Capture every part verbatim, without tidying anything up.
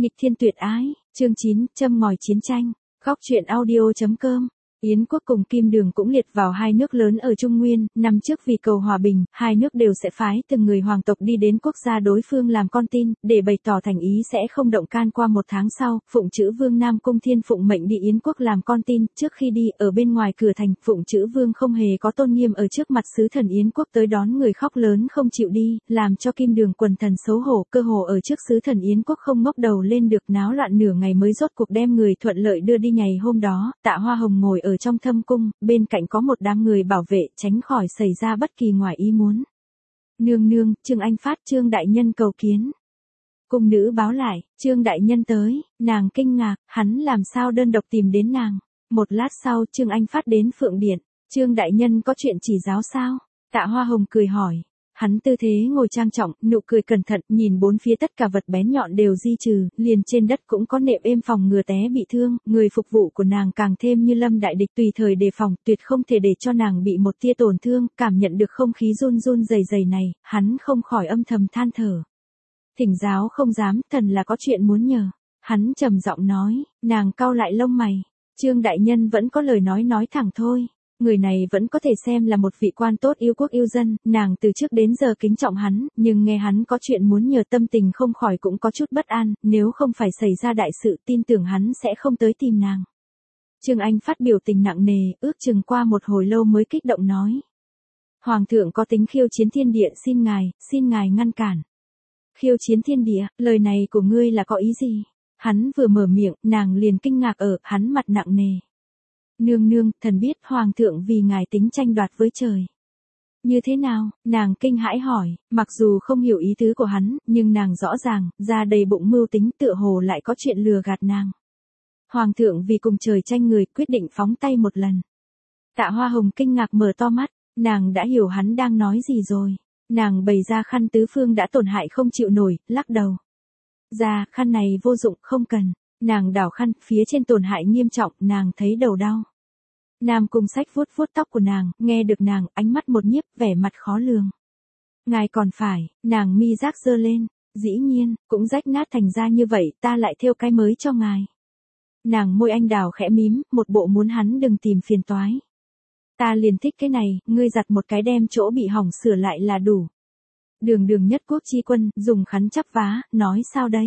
Nghịch thiên tuyệt ái, chương chín, châm ngòi chiến tranh, góc truyện audio.com. Yến quốc cùng Kim Đường cũng liệt vào hai nước lớn ở Trung Nguyên, năm trước vì cầu hòa bình, hai nước đều sẽ phái từng người hoàng tộc đi đến quốc gia đối phương làm con tin, để bày tỏ thành ý sẽ không động can. Qua một tháng sau, Phụng Chữ Vương Nam Cung Thiên Phụng mệnh đi Yến quốc làm con tin, trước khi đi, ở bên ngoài cửa thành, Phụng Chữ Vương không hề có tôn nghiêm ở trước mặt sứ thần Yến quốc tới đón người khóc lớn không chịu đi, làm cho Kim Đường quần thần xấu hổ, cơ hồ ở trước sứ thần Yến quốc không ngóc đầu lên được, náo loạn nửa ngày mới rốt cuộc đem người thuận lợi đưa đi. Ngày hôm đó, Tạ Hoa Hồng ngồi ở trong thâm cung, bên cạnh có một đám người bảo vệ, tránh khỏi xảy ra bất kỳ ngoài ý muốn. Nương nương, Trương Anh Phát, Trương đại nhân cầu kiến. Cung nữ báo lại, Trương đại nhân tới, nàng kinh ngạc, hắn làm sao đơn độc tìm đến nàng. Một lát sau, Trương Anh Phát đến Phượng Điện, Trương đại nhân có chuyện chỉ giáo sao? Tạ Hoa Hồng cười hỏi. Hắn tư thế ngồi trang trọng, nụ cười cẩn thận, nhìn bốn phía tất cả vật bén nhọn đều di trừ, liền trên đất cũng có nệm êm phòng ngừa té bị thương, người phục vụ của nàng càng thêm như lâm đại địch tùy thời đề phòng, tuyệt không thể để cho nàng bị một tia tổn thương. Cảm nhận được không khí run run rẩy rẩy này, hắn không khỏi âm thầm than thở. Thỉnh giáo không dám, thần là có chuyện muốn nhờ. Hắn trầm giọng nói, nàng cau lại lông mày. Trương đại nhân vẫn có lời nói nói thẳng thôi. Người này vẫn có thể xem là một vị quan tốt yêu quốc yêu dân, nàng từ trước đến giờ kính trọng hắn, nhưng nghe hắn có chuyện muốn nhờ tâm tình không khỏi cũng có chút bất an, nếu không phải xảy ra đại sự tin tưởng hắn sẽ không tới tìm nàng. Trương Anh Phát biểu tình nặng nề, ước chừng qua một hồi lâu mới kích động nói. Hoàng thượng có tính khiêu chiến thiên địa, xin ngài, xin ngài ngăn cản. Khiêu chiến thiên địa, lời này của ngươi là có ý gì? Hắn vừa mở miệng, nàng liền kinh ngạc ở, hắn mặt nặng nề. Nương nương, thần biết hoàng thượng vì ngài tính tranh đoạt với trời. Như thế nào? Nàng kinh hãi hỏi, mặc dù không hiểu ý tứ của hắn, nhưng nàng rõ ràng, ra đầy bụng mưu tính tựa hồ lại có chuyện lừa gạt nàng. Hoàng thượng vì cùng trời tranh người quyết định phóng tay một lần. Tạ Hoa Hồng kinh ngạc mở to mắt, nàng đã hiểu hắn đang nói gì rồi. Nàng bày ra khăn tứ phương đã tổn hại không chịu nổi, lắc đầu. Ra, khăn này vô dụng, không cần. Nàng đảo khăn, phía trên tổn hại nghiêm trọng, nàng thấy đầu đau. Nam Cung Sách vuốt vuốt tóc của nàng, nghe được nàng, ánh mắt một nhiếp, vẻ mặt khó lường. Ngài còn phải, nàng mi giác giơ lên, dĩ nhiên, cũng rách nát thành ra như vậy, ta lại thêu cái mới cho ngài. Nàng môi anh đào khẽ mím, một bộ muốn hắn đừng tìm phiền toái. Ta liền thích cái này, ngươi giặt một cái đem chỗ bị hỏng sửa lại là đủ. Đường Đường nhất quốc chi quân, dùng khăn chắp vá, nói sao đây?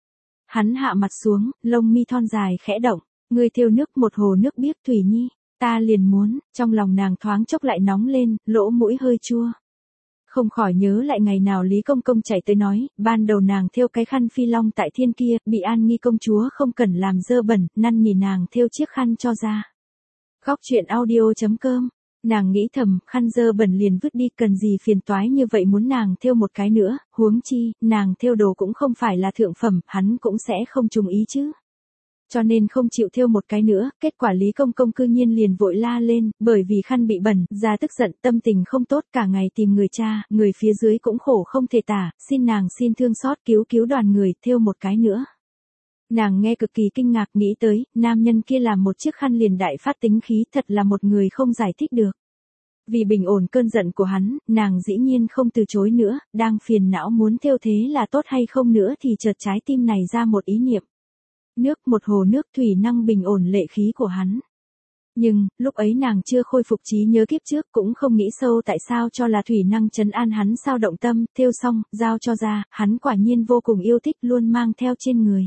Hắn hạ mặt xuống, lông mi thon dài khẽ động, ngươi thêu nước một hồ nước biếc Thủy Nhi. Ta liền muốn, trong lòng nàng thoáng chốc lại nóng lên, lỗ mũi hơi chua. Không khỏi nhớ lại ngày nào Lý Công Công chạy tới nói, ban đầu nàng thêu cái khăn phi long tại thiên kia, bị An Nghi công chúa không cần làm dơ bẩn, năn nỉ nàng thêu chiếc khăn cho ra. Góc truyện audio.com, nàng nghĩ thầm, khăn dơ bẩn liền vứt đi, cần gì phiền toái như vậy muốn nàng thêu một cái nữa, huống chi, nàng thêu đồ cũng không phải là thượng phẩm, hắn cũng sẽ không trùng ý chứ. Cho nên không chịu thêu một cái nữa, kết quả Lý Công Công cư nhiên liền vội la lên, bởi vì khăn bị bẩn, ra tức giận, tâm tình không tốt, cả ngày tìm người cha, người phía dưới cũng khổ không thể tả, xin nàng xin thương xót cứu cứu đoàn người, thêu một cái nữa. Nàng nghe cực kỳ kinh ngạc, nghĩ tới, nam nhân kia làm một chiếc khăn liền đại phát tính khí, thật là một người không giải thích được. Vì bình ổn cơn giận của hắn, nàng dĩ nhiên không từ chối nữa, đang phiền não muốn thêu thế là tốt hay không nữa thì chợt trái tim này ra một ý niệm. Nước, một hồ nước thủy năng bình ổn lệ khí của hắn. Nhưng, lúc ấy nàng chưa khôi phục trí nhớ kiếp trước, cũng không nghĩ sâu tại sao cho là thủy năng trấn an hắn sao động tâm, thêu xong, giao cho ra, hắn quả nhiên vô cùng yêu thích luôn mang theo trên người.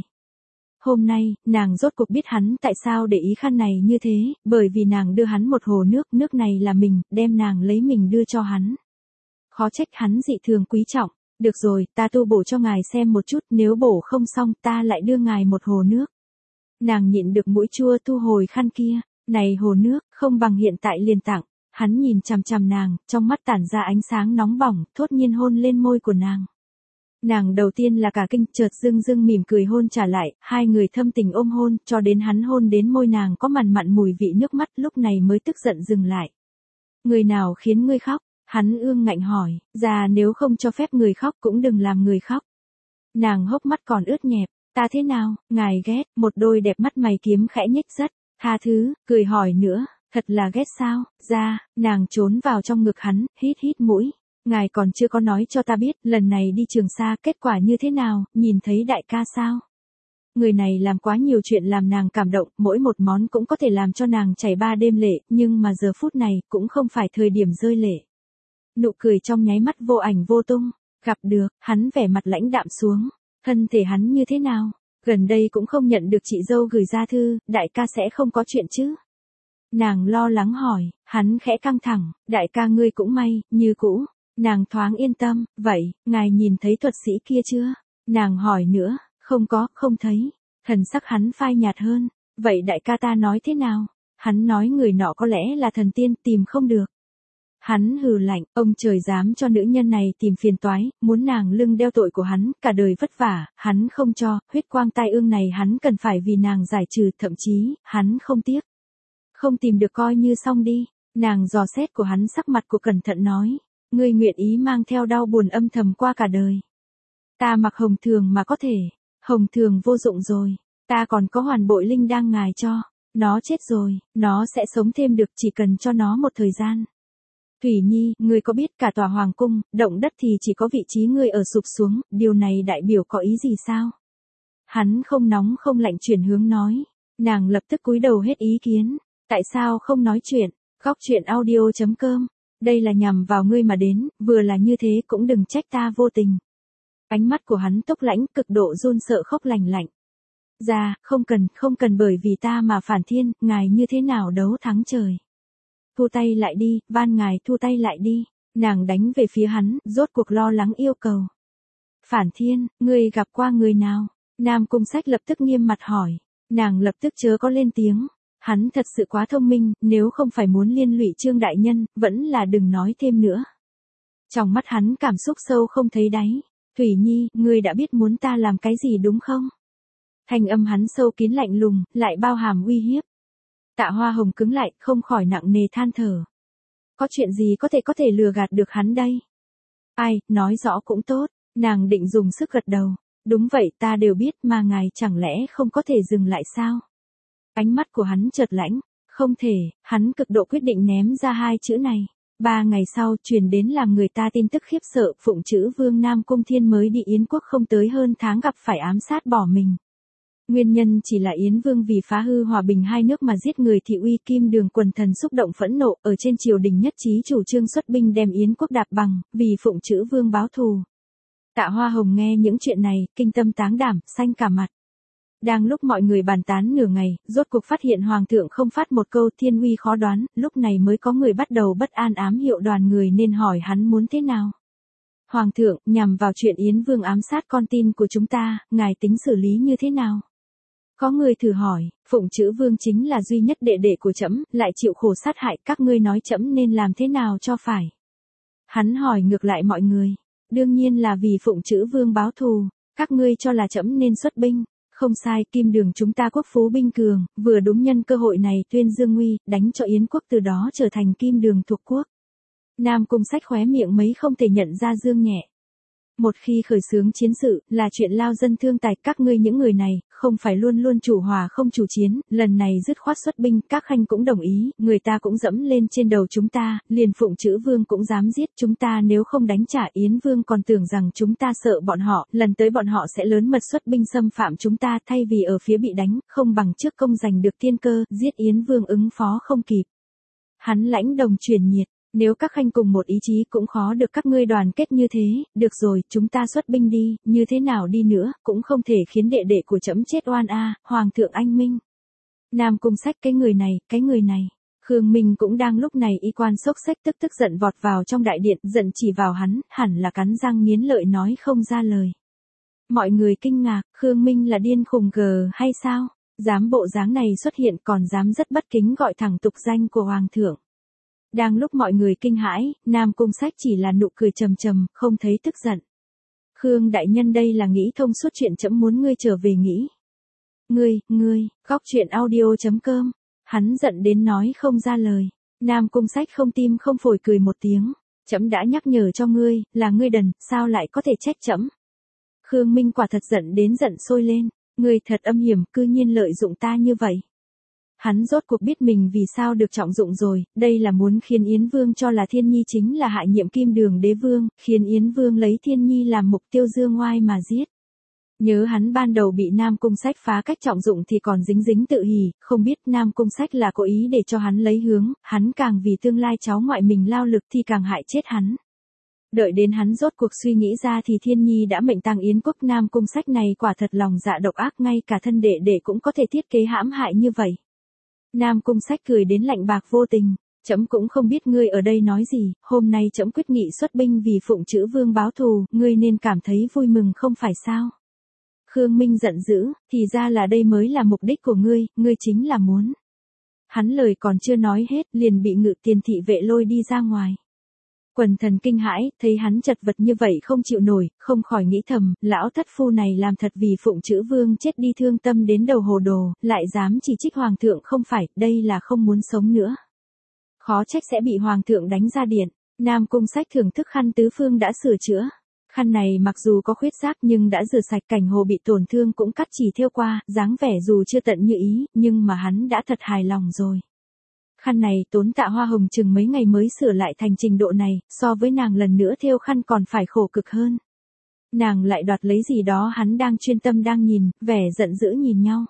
Hôm nay, nàng rốt cuộc biết hắn tại sao để ý khăn này như thế, bởi vì nàng đưa hắn một hồ nước, nước này là mình, đem nàng lấy mình đưa cho hắn. Khó trách hắn dị thường quý trọng. Được rồi, ta tu bổ cho ngài xem một chút, nếu bổ không xong ta lại đưa ngài một hồ nước. Nàng nhịn được mũi chua thu hồi khăn kia, này hồ nước, không bằng hiện tại liền tặng. Hắn nhìn chằm chằm nàng, trong mắt tản ra ánh sáng nóng bỏng, thốt nhiên hôn lên môi của nàng. Nàng đầu tiên là cả kinh, chợt dưng dưng mỉm cười hôn trả lại, hai người thâm tình ôm hôn, cho đến hắn hôn đến môi nàng có mặn mặn mùi vị nước mắt, lúc này mới tức giận dừng lại. Người nào khiến ngươi khóc? Hắn ương ngạnh hỏi, già nếu không cho phép người khóc cũng đừng làm người khóc. Nàng hốc mắt còn ướt nhẹp, ta thế nào, ngài ghét, một đôi đẹp mắt mày kiếm khẽ nhếch rất, tha thứ, cười hỏi nữa, thật là ghét sao, ra, nàng trốn vào trong ngực hắn, hít hít mũi, ngài còn chưa có nói cho ta biết, lần này đi Trường Sa kết quả như thế nào, nhìn thấy đại ca sao? Người này làm quá nhiều chuyện làm nàng cảm động, mỗi một món cũng có thể làm cho nàng chảy ba đêm lệ, nhưng mà giờ phút này cũng không phải thời điểm rơi lệ. Nụ cười trong nháy mắt vô ảnh vô tung, gặp được, hắn vẻ mặt lãnh đạm xuống, thân thể hắn như thế nào? Gần đây cũng không nhận được chị dâu gửi ra thư, đại ca sẽ không có chuyện chứ? Nàng lo lắng hỏi, hắn khẽ căng thẳng, đại ca ngươi cũng may, như cũ. Nàng thoáng yên tâm, vậy, ngài nhìn thấy thuật sĩ kia chưa? Nàng hỏi nữa, không có, không thấy. Thần sắc hắn phai nhạt hơn, vậy đại ca ta nói thế nào? Hắn nói người nọ có lẽ là thần tiên, tìm không được. Hắn hừ lạnh, ông trời dám cho nữ nhân này tìm phiền toái, muốn nàng lưng đeo tội của hắn, cả đời vất vả, hắn không cho, huyết quang tai ương này hắn cần phải vì nàng giải trừ, thậm chí, hắn không tiếc. Không tìm được coi như xong đi, nàng dò xét của hắn sắc mặt của cẩn thận nói, ngươi nguyện ý mang theo đau buồn âm thầm qua cả đời. Ta mặc hồng thường mà có thể, hồng thường vô dụng rồi, ta còn có hoàn bội linh đang ngài cho, nó chết rồi, nó sẽ sống thêm được chỉ cần cho nó một thời gian. Thủy Nhi, ngươi có biết cả tòa hoàng cung, động đất thì chỉ có vị trí ngươi ở sụp xuống, điều này đại biểu có ý gì sao? Hắn không nóng không lạnh chuyển hướng nói, nàng lập tức cúi đầu hết ý kiến, tại sao không nói chuyện, góc chuyện audio chấm com, đây là nhằm vào ngươi mà đến, vừa là như thế cũng đừng trách ta vô tình. Ánh mắt của hắn tốc lãnh cực độ run sợ khóc lành lạnh. Ra, không cần, không cần bởi vì ta mà phản thiên, ngài như thế nào đấu thắng trời. Thu tay lại đi, van ngài thu tay lại đi, nàng đánh về phía hắn, rốt cuộc lo lắng yêu cầu. Phản thiên, ngươi gặp qua người nào? Nam Cung Sách lập tức nghiêm mặt hỏi, nàng lập tức chớ có lên tiếng, hắn thật sự quá thông minh, nếu không phải muốn liên lụy Trương đại nhân, vẫn là đừng nói thêm nữa. Trong mắt hắn cảm xúc sâu không thấy đáy, Thủy Nhi, ngươi đã biết muốn ta làm cái gì đúng không? Thanh âm hắn sâu kín lạnh lùng, lại bao hàm uy hiếp. Tạ Hoa Hồng cứng lại, không khỏi nặng nề than thở. Có chuyện gì có thể có thể lừa gạt được hắn đây? Ai, nói rõ cũng tốt, nàng định dùng sức gật đầu. Đúng vậy, ta đều biết mà ngài chẳng lẽ không có thể dừng lại sao? Ánh mắt của hắn chợt lãnh, không thể, hắn cực độ quyết định ném ra hai chữ này. Ba ngày sau, truyền đến làm người ta tin tức khiếp sợ, phụng chữ Vương Nam Cung Thiên mới đi Yến quốc không tới hơn tháng gặp phải ám sát bỏ mình. Nguyên nhân chỉ là Yến Vương vì phá hư hòa bình hai nước mà giết người thị uy, Kim Đường quần thần xúc động phẫn nộ, ở trên triều đình nhất trí chủ trương xuất binh đem Yến quốc đạp bằng, vì phụng chữ Vương báo thù. Tạ Hoa Hồng nghe những chuyện này, kinh tâm táng đảm, xanh cả mặt. Đang lúc mọi người bàn tán nửa ngày, rốt cuộc phát hiện Hoàng thượng không phát một câu thiên uy khó đoán, lúc này mới có người bắt đầu bất an ám hiệu đoàn người nên hỏi hắn muốn thế nào. Hoàng thượng, nhằm vào chuyện Yến Vương ám sát con tin của chúng ta, ngài tính xử lý như thế nào? Có người thử hỏi, phụng chữ Vương chính là duy nhất đệ đệ của trẫm, lại chịu khổ sát hại, các ngươi nói trẫm nên làm thế nào cho phải? Hắn hỏi ngược lại mọi người, đương nhiên là vì phụng chữ Vương báo thù, các ngươi cho là trẫm nên xuất binh. Không sai, Kim Đường chúng ta quốc phú binh cường, vừa đúng nhân cơ hội này tuyên dương nguy, đánh cho Yến quốc từ đó trở thành Kim Đường thuộc quốc. Nam Cung Sách khóe miệng mấy không thể nhận ra dương nhẹ. Một khi khởi xướng chiến sự, là chuyện lao dân thương tài, các ngươi những người này, không phải luôn luôn chủ hòa không chủ chiến, lần này dứt khoát xuất binh, các khanh cũng đồng ý, người ta cũng dẫm lên trên đầu chúng ta, liền phụng chữ Vương cũng dám giết chúng ta, nếu không đánh trả Yến Vương còn tưởng rằng chúng ta sợ bọn họ, lần tới bọn họ sẽ lớn mật xuất binh xâm phạm chúng ta, thay vì ở phía bị đánh, không bằng trước công giành được tiên cơ, giết Yến Vương ứng phó không kịp. Hắn lãnh đồng truyền nhiệt. Nếu các khanh cùng một ý chí cũng khó được các ngươi đoàn kết như thế, được rồi, chúng ta xuất binh đi, như thế nào đi nữa, cũng không thể khiến đệ đệ của trẫm chết oan a, Hoàng thượng anh minh. Nam Cung Sách cái người này, cái người này. Khương Minh cũng đang lúc này y quan xốc xách tức tức giận vọt vào trong đại điện, giận chỉ vào hắn, hẳn là cắn răng nghiến lợi nói không ra lời. Mọi người kinh ngạc, Khương Minh là điên khùng gờ hay sao? Dám bộ dáng này xuất hiện còn dám rất bất kính gọi thẳng tục danh của Hoàng thượng. Đang lúc mọi người kinh hãi, Nam Cung Sách chỉ là nụ cười trầm trầm, không thấy tức giận. Khương đại nhân đây là nghĩ thông suốt chuyện trẫm muốn ngươi trở về nghĩ. Ngươi, ngươi, góc chuyện audio chấm com. Hắn giận đến nói không ra lời. Nam Cung Sách không tim không phổi cười một tiếng. Trẫm đã nhắc nhở cho ngươi, là ngươi đần, sao lại có thể trách trẫm? Khương Minh quả thật giận đến giận sôi lên. Ngươi thật âm hiểm, cư nhiên lợi dụng ta như vậy. Hắn rốt cuộc biết mình vì sao được trọng dụng rồi, đây là muốn khiến Yến Vương cho là Thiên Nhi chính là hạ nhiệm Kim Đường đế vương, khiến Yến Vương lấy Thiên Nhi làm mục tiêu dương oai mà giết. Nhớ hắn ban đầu bị Nam Cung Sách phá cách trọng dụng thì còn dính dính tự hỉ, không biết Nam Cung Sách là cố ý để cho hắn lấy hướng, hắn càng vì tương lai cháu ngoại mình lao lực thì càng hại chết hắn. Đợi đến hắn rốt cuộc suy nghĩ ra thì Thiên Nhi đã mệnh tang Yến quốc. Nam Cung Sách này quả thật lòng dạ độc ác, ngay cả thân đệ đệ cũng có thể thiết kế hãm hại như vậy. Nam Cung Sách cười đến lạnh bạc vô tình, trẫm cũng không biết ngươi ở đây nói gì, hôm nay trẫm quyết nghị xuất binh vì Phụng Trữ Vương báo thù, ngươi nên cảm thấy vui mừng không phải sao? Khương Minh giận dữ, thì ra là đây mới là mục đích của ngươi, ngươi chính là muốn. Hắn lời còn chưa nói hết, liền bị Ngự Tiền thị vệ lôi đi ra ngoài. Quần thần kinh hãi, thấy hắn chật vật như vậy không chịu nổi, không khỏi nghĩ thầm, lão thất phu này làm thật vì Phụng Trữ Vương chết đi thương tâm đến đầu hồ đồ, lại dám chỉ trích hoàng thượng không phải, đây là không muốn sống nữa. Khó trách sẽ bị hoàng thượng đánh ra điện. Nam Cung Sách thưởng thức khăn tứ phương đã sửa chữa. Khăn này mặc dù có khuyết rác nhưng đã rửa sạch, cảnh hồ bị tổn thương cũng cắt chỉ thêu qua, dáng vẻ dù chưa tận như ý, nhưng mà hắn đã thật hài lòng rồi. Khăn này tốn Tạ Hoa Hồng chừng mấy ngày mới sửa lại thành trình độ này, so với nàng lần nữa thêu khăn còn phải khổ cực hơn. Nàng lại đoạt lấy gì đó hắn đang chuyên tâm đang nhìn, vẻ giận dữ nhìn nhau.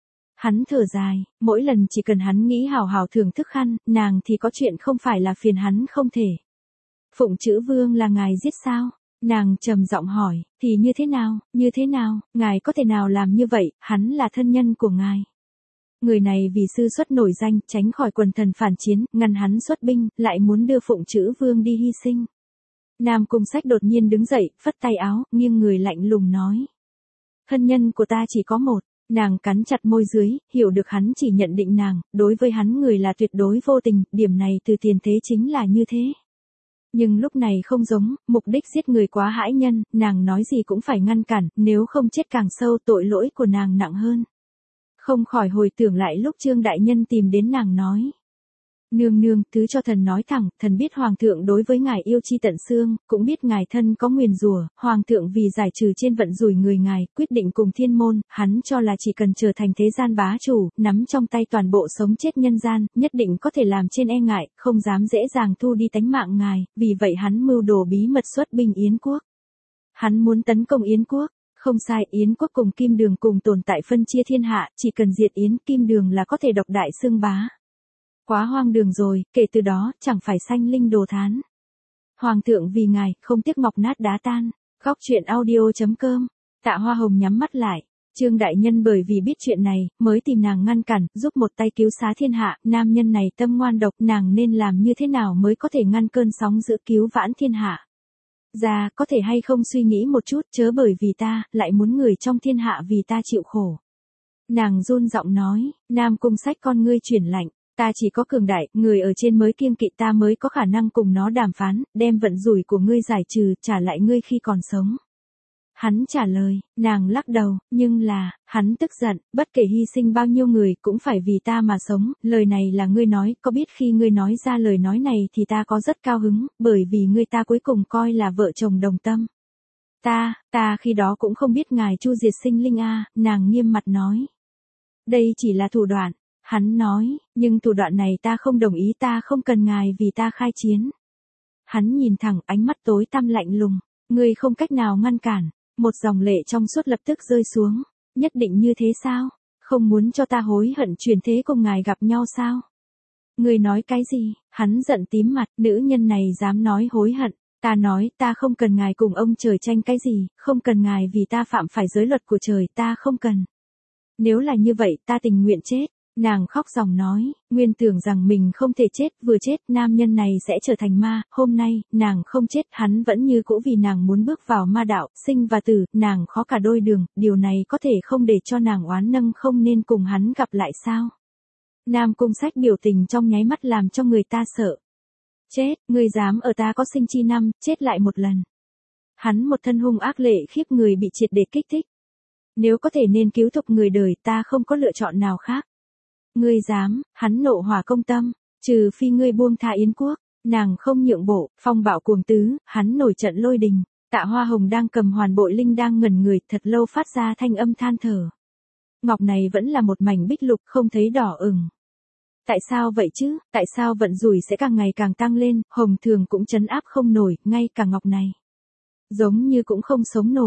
Hắn thở dài, mỗi lần chỉ cần hắn nghĩ hào hào thưởng thức khăn, nàng thì có chuyện không phải là phiền hắn không thể. Phụng Trữ Vương là ngài giết sao? Nàng trầm giọng hỏi, thì như thế nào, như thế nào, ngài có thể nào làm như vậy, hắn là thân nhân của ngài. Người này vì sư xuất nổi danh, tránh khỏi quần thần phản chiến, ngăn hắn xuất binh, lại muốn đưa Phụng Trữ Vương đi hy sinh. Nam Cung Sách đột nhiên đứng dậy, phất tay áo, nghiêng người lạnh lùng nói. Thân nhân của ta chỉ có một. Nàng cắn chặt môi dưới, hiểu được hắn chỉ nhận định nàng, đối với hắn người là tuyệt đối vô tình, điểm này từ tiền thế chính là như thế. Nhưng lúc này không giống, mục đích giết người quá hãi nhân, nàng nói gì cũng phải ngăn cản, nếu không chết càng sâu tội lỗi của nàng nặng hơn. Không khỏi hồi tưởng lại lúc Trương Đại Nhân tìm đến nàng nói. Nương nương, thứ cho thần nói thẳng, thần biết hoàng thượng đối với ngài yêu chi tận xương, cũng biết ngài thân có nguyền rủa, hoàng thượng vì giải trừ trên vận rủi người ngài, quyết định cùng thiên môn, hắn cho là chỉ cần trở thành thế gian bá chủ, nắm trong tay toàn bộ sống chết nhân gian, nhất định có thể làm trên e ngại, không dám dễ dàng thu đi tánh mạng ngài, vì vậy hắn mưu đồ bí mật xuất binh Yến quốc. Hắn muốn tấn công Yến quốc. Không sai, Yến quốc cùng Kim Đường cùng tồn tại phân chia thiên hạ, chỉ cần diệt Yến, Kim Đường là có thể độc đại xương bá. Quá hoang đường rồi, kể từ đó, chẳng phải sanh linh đồ thán. Hoàng thượng vì ngài, không tiếc ngọc nát đá tan. Góc truyện audio chấm com. Tạ Hoa Hồng nhắm mắt lại. Trương Đại Nhân bởi vì biết chuyện này, mới tìm nàng ngăn cản, giúp một tay cứu xá thiên hạ, nam nhân này tâm ngoan độc, nàng nên làm như thế nào mới có thể ngăn cơn sóng dữ cứu vãn thiên hạ. Ra, có thể hay không suy nghĩ một chút, chớ bởi vì ta, lại muốn người trong thiên hạ vì ta chịu khổ. Nàng run giọng nói, Nam Cung Sách con ngươi chuyển lạnh. Ta chỉ có cường đại, người ở trên mới kiêng kỵ ta mới có khả năng cùng nó đàm phán, đem vận rủi của ngươi giải trừ, trả lại ngươi khi còn sống. Hắn trả lời, nàng lắc đầu, nhưng là, hắn tức giận, bất kể hy sinh bao nhiêu người cũng phải vì ta mà sống, lời này là ngươi nói, có biết khi ngươi nói ra lời nói này thì ta có rất cao hứng, bởi vì ngươi ta cuối cùng coi là vợ chồng đồng tâm. Ta, ta khi đó cũng không biết ngài chu diệt sinh linh a, nàng nghiêm mặt nói. Đây chỉ là thủ đoạn. Hắn nói, nhưng thủ đoạn này ta không đồng ý, ta không cần ngài vì ta khai chiến. Hắn nhìn thẳng, ánh mắt tối tăm lạnh lùng, ngươi không cách nào ngăn cản, một dòng lệ trong suốt lập tức rơi xuống, nhất định như thế sao, không muốn cho ta hối hận chuyển thế cùng ngài gặp nhau sao? Ngươi nói cái gì? Hắn giận tím mặt, nữ nhân này dám nói hối hận, ta nói ta không cần ngài cùng ông trời tranh cái gì, không cần ngài vì ta phạm phải giới luật của trời, ta không cần. Nếu là như vậy ta tình nguyện chết. Nàng khóc ròng nói, nguyên tưởng rằng mình không thể chết, vừa chết, nam nhân này sẽ trở thành ma, hôm nay, nàng không chết, hắn vẫn như cũ vì nàng muốn bước vào ma đạo, sinh và tử, nàng khó cả đôi đường, điều này có thể không để cho nàng oán nâng không nên cùng hắn gặp lại sao. Nam Cung Sách biểu tình trong nháy mắt làm cho người ta sợ. Chết, ngươi dám ở ta có sinh chi năm, chết lại một lần. Hắn một thân hung ác lệ khiếp người bị triệt để kích thích. Nếu có thể nên cứu thục người đời ta không có lựa chọn nào khác. Ngươi dám, hắn nộ hỏa công tâm, trừ phi ngươi buông tha Yến quốc, nàng không nhượng bộ, phong bạo cuồng tứ, hắn nổi trận lôi đình. Tạ Hoa Hồng đang cầm hoàn bội linh đang ngẩn người, thật lâu phát ra thanh âm than thở. Ngọc này vẫn là một mảnh bích lục, không thấy đỏ ửng. Tại sao vậy chứ, tại sao vận rủi sẽ càng ngày càng tăng lên, Hồng Thường cũng trấn áp không nổi, ngay cả ngọc này. Giống như cũng không sống nổi.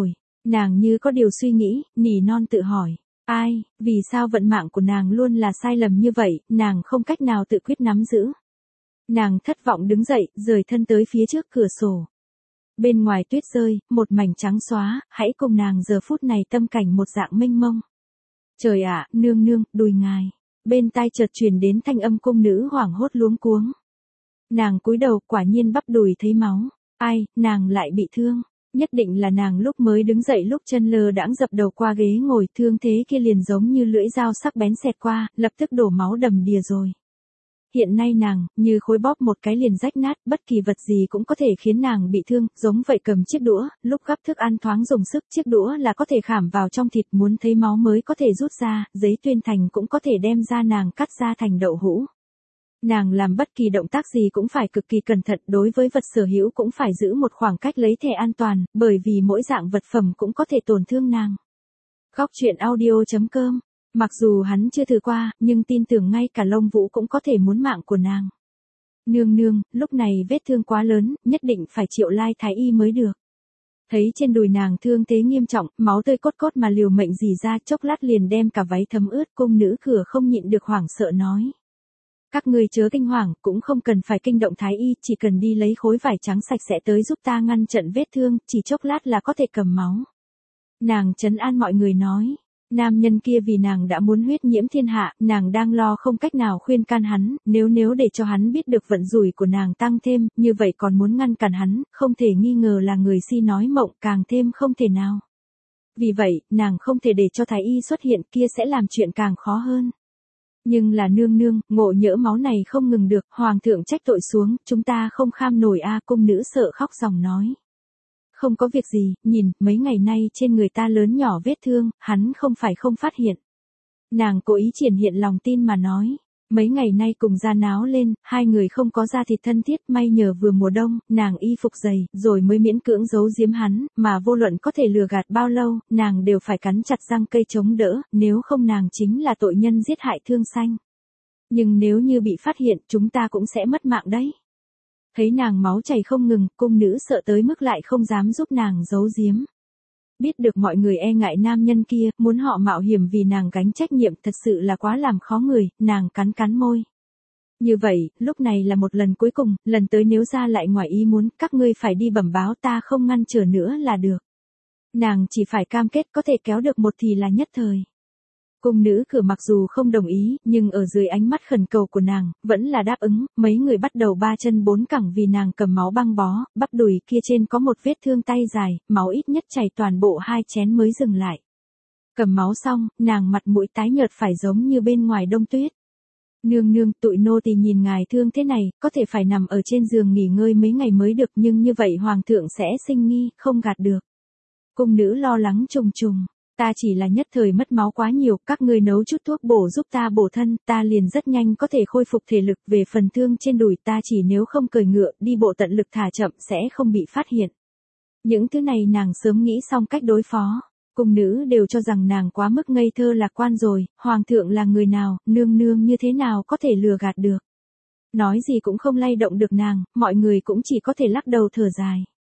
Nàng như có điều suy nghĩ, nỉ non tự hỏi. Ai, vì sao vận mạng của nàng luôn là sai lầm như vậy, nàng không cách nào tự quyết nắm giữ. Nàng thất vọng đứng dậy, rời thân tới phía trước cửa sổ. Bên ngoài tuyết rơi, một mảnh trắng xóa, hãy cùng nàng giờ phút này tâm cảnh một dạng mênh mông. Trời ạ, nương nương, đùi ngài. Bên tai chợt truyền đến thanh âm cung nữ hoảng hốt luống cuống. Nàng cúi đầu, quả nhiên bắp đùi thấy máu. Ai, nàng lại bị thương. Nhất định là nàng lúc mới đứng dậy lúc chân lơ đãng dập đầu qua ghế ngồi, thương thế kia liền giống như lưỡi dao sắc bén xẹt qua, lập tức đổ máu đầm đìa rồi. Hiện nay nàng, như khối bóp một cái liền rách nát, bất kỳ vật gì cũng có thể khiến nàng bị thương, giống vậy cầm chiếc đũa, lúc gắp thức ăn thoáng dùng sức, chiếc đũa là có thể khảm vào trong thịt, muốn thấy máu mới có thể rút ra, giấy tuyên thành cũng có thể đem ra nàng cắt ra thành đậu hũ. Nàng làm bất kỳ động tác gì cũng phải cực kỳ cẩn thận, đối với vật sở hữu cũng phải giữ một khoảng cách lấy thẻ an toàn, bởi vì mỗi dạng vật phẩm cũng có thể tổn thương nàng. Góc truyện audio chấm com. Mặc dù hắn chưa thử qua, nhưng tin tưởng ngay cả Long Vũ cũng có thể muốn mạng của nàng. Nương nương, lúc này vết thương quá lớn, nhất định phải triệu lai thái y mới được. Thấy trên đùi nàng thương thế nghiêm trọng, máu tươi cốt cốt mà liều mệnh rỉ ra, chốc lát liền đem cả váy thấm ướt, cung nữ cửa không nhịn được hoảng sợ nói. Các ngươi chớ kinh hoàng, cũng không cần phải kinh động thái y, chỉ cần đi lấy khối vải trắng sạch sẽ tới giúp ta ngăn trận vết thương, chỉ chốc lát là có thể cầm máu. Nàng trấn an mọi người nói. Nam nhân kia vì nàng đã muốn huyết nhiễm thiên hạ, nàng đang lo không cách nào khuyên can hắn, nếu nếu để cho hắn biết được vận rủi của nàng tăng thêm, như vậy còn muốn ngăn cản hắn, không thể nghi ngờ là người si nói mộng, càng thêm không thể nào. Vì vậy, nàng không thể để cho thái y xuất hiện, kia sẽ làm chuyện càng khó hơn. Nhưng là nương nương, ngộ nhỡ máu này không ngừng được, hoàng thượng trách tội xuống, chúng ta không kham nổi a, cung nữ sợ khóc ròng nói. Không có việc gì, nhìn, mấy ngày nay trên người ta lớn nhỏ vết thương, hắn không phải không phát hiện. Nàng cố ý triển hiện lòng tin mà nói. Mấy ngày nay cùng ra náo lên, hai người không có da thịt thân thiết, may nhờ vừa mùa đông, nàng y phục dày, rồi mới miễn cưỡng giấu giếm hắn, mà vô luận có thể lừa gạt bao lâu, nàng đều phải cắn chặt răng cây chống đỡ, nếu không nàng chính là tội nhân giết hại thương sanh. Nhưng nếu như bị phát hiện, chúng ta cũng sẽ mất mạng đấy. Thấy nàng máu chảy không ngừng, cung nữ sợ tới mức lại không dám giúp nàng giấu giếm. Biết được mọi người e ngại nam nhân kia, muốn họ mạo hiểm vì nàng gánh trách nhiệm, thật sự là quá làm khó người, nàng cắn cắn môi. Như vậy, lúc này là một lần cuối cùng, lần tới nếu ra lại ngoài ý muốn, các ngươi phải đi bẩm báo, ta không ngăn trở nữa là được. Nàng chỉ phải cam kết có thể kéo được một thì là nhất thời. Cung nữ cửa mặc dù không đồng ý, nhưng ở dưới ánh mắt khẩn cầu của nàng, vẫn là đáp ứng, mấy người bắt đầu ba chân bốn cẳng vì nàng cầm máu băng bó, bắp đùi kia trên có một vết thương tay dài, máu ít nhất chảy toàn bộ hai chén mới dừng lại. Cầm máu xong, nàng mặt mũi tái nhợt phải giống như bên ngoài đông tuyết. Nương nương, tụi nô tỳ nhìn ngài thương thế này, có thể phải nằm ở trên giường nghỉ ngơi mấy ngày mới được, nhưng như vậy hoàng thượng sẽ sinh nghi, không gạt được. Cung nữ lo lắng trùng trùng. Ta chỉ là nhất thời mất máu quá nhiều, các ngươi nấu chút thuốc bổ giúp ta bổ thân, ta liền rất nhanh có thể khôi phục thể lực, về phần thương trên đùi ta chỉ nếu không cởi ngựa, đi bộ tận lực thả chậm sẽ không bị phát hiện. Những thứ này nàng sớm nghĩ xong cách đối phó, cung nữ đều cho rằng nàng quá mức ngây thơ lạc quan rồi, hoàng thượng là người nào, nương nương như thế nào có thể lừa gạt được. Nói gì cũng không lay động được nàng, mọi người cũng chỉ có thể lắc đầu thở dài.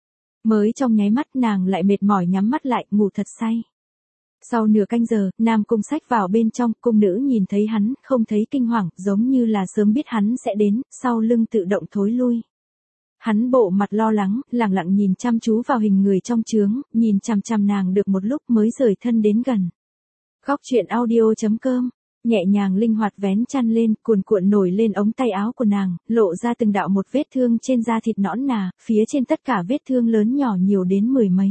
Mới trong nháy mắt nàng lại mệt mỏi nhắm mắt lại, ngủ thật say. Sau nửa canh giờ, Nam Cung Sách vào bên trong, cung nữ nhìn thấy hắn, không thấy kinh hoàng, giống như là sớm biết hắn sẽ đến, sau lưng tự động thối lui. Hắn bộ mặt lo lắng, lặng lặng nhìn chăm chú vào hình người trong trướng, nhìn chằm chằm nàng được một lúc mới rời thân đến gần. Góc truyện audio chấm com, nhẹ nhàng linh hoạt vén chăn lên, cuồn cuộn nổi lên ống tay áo của nàng, lộ ra từng đạo một vết thương trên da thịt nõn nà, phía trên tất cả vết thương lớn nhỏ nhiều đến mười mấy.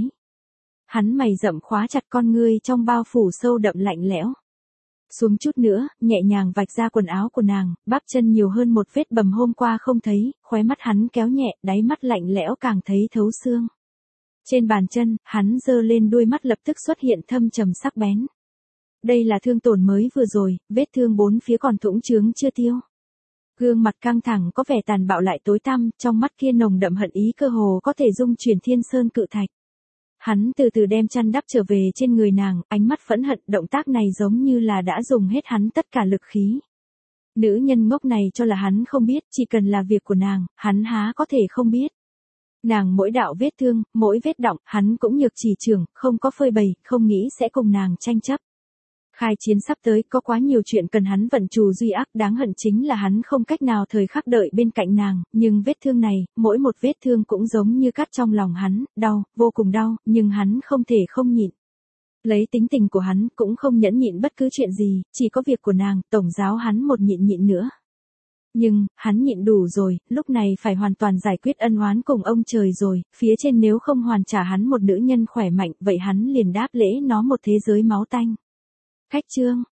Hắn mày rậm khóa chặt con ngươi trong bao phủ sâu đậm lạnh lẽo. Xuống chút nữa, nhẹ nhàng vạch ra quần áo của nàng, bắp chân nhiều hơn một vết bầm hôm qua không thấy, khóe mắt hắn kéo nhẹ, đáy mắt lạnh lẽo càng thấy thấu xương. Trên bàn chân, hắn giơ lên đuôi mắt lập tức xuất hiện thâm trầm sắc bén. Đây là thương tổn mới vừa rồi, vết thương bốn phía còn thủng trướng chưa tiêu. Gương mặt căng thẳng có vẻ tàn bạo lại tối tăm, trong mắt kia nồng đậm hận ý cơ hồ có thể dung chuyển thiên sơn cự thạch. Hắn từ từ đem chăn đắp trở về trên người nàng, ánh mắt phẫn hận, động tác này giống như là đã dùng hết hắn tất cả lực khí. Nữ nhân ngốc này cho là hắn không biết, chỉ cần là việc của nàng, hắn há có thể không biết. Nàng mỗi đạo vết thương, mỗi vết đọng, hắn cũng nhược chỉ trưởng, không có phơi bày, không nghĩ sẽ cùng nàng tranh chấp. Khai chiến sắp tới, có quá nhiều chuyện cần hắn vận trù duy ác, đáng hận chính là hắn không cách nào thời khắc đợi bên cạnh nàng, nhưng vết thương này, mỗi một vết thương cũng giống như cắt trong lòng hắn, đau, vô cùng đau, nhưng hắn không thể không nhịn. Lấy tính tình của hắn, cũng không nhẫn nhịn bất cứ chuyện gì, chỉ có việc của nàng, tổng giáo hắn một nhịn nhịn nữa. Nhưng, hắn nhịn đủ rồi, lúc này phải hoàn toàn giải quyết ân oán cùng ông trời rồi, phía trên nếu không hoàn trả hắn một nữ nhân khỏe mạnh, vậy hắn liền đáp lễ nó một thế giới máu tanh. Khách chương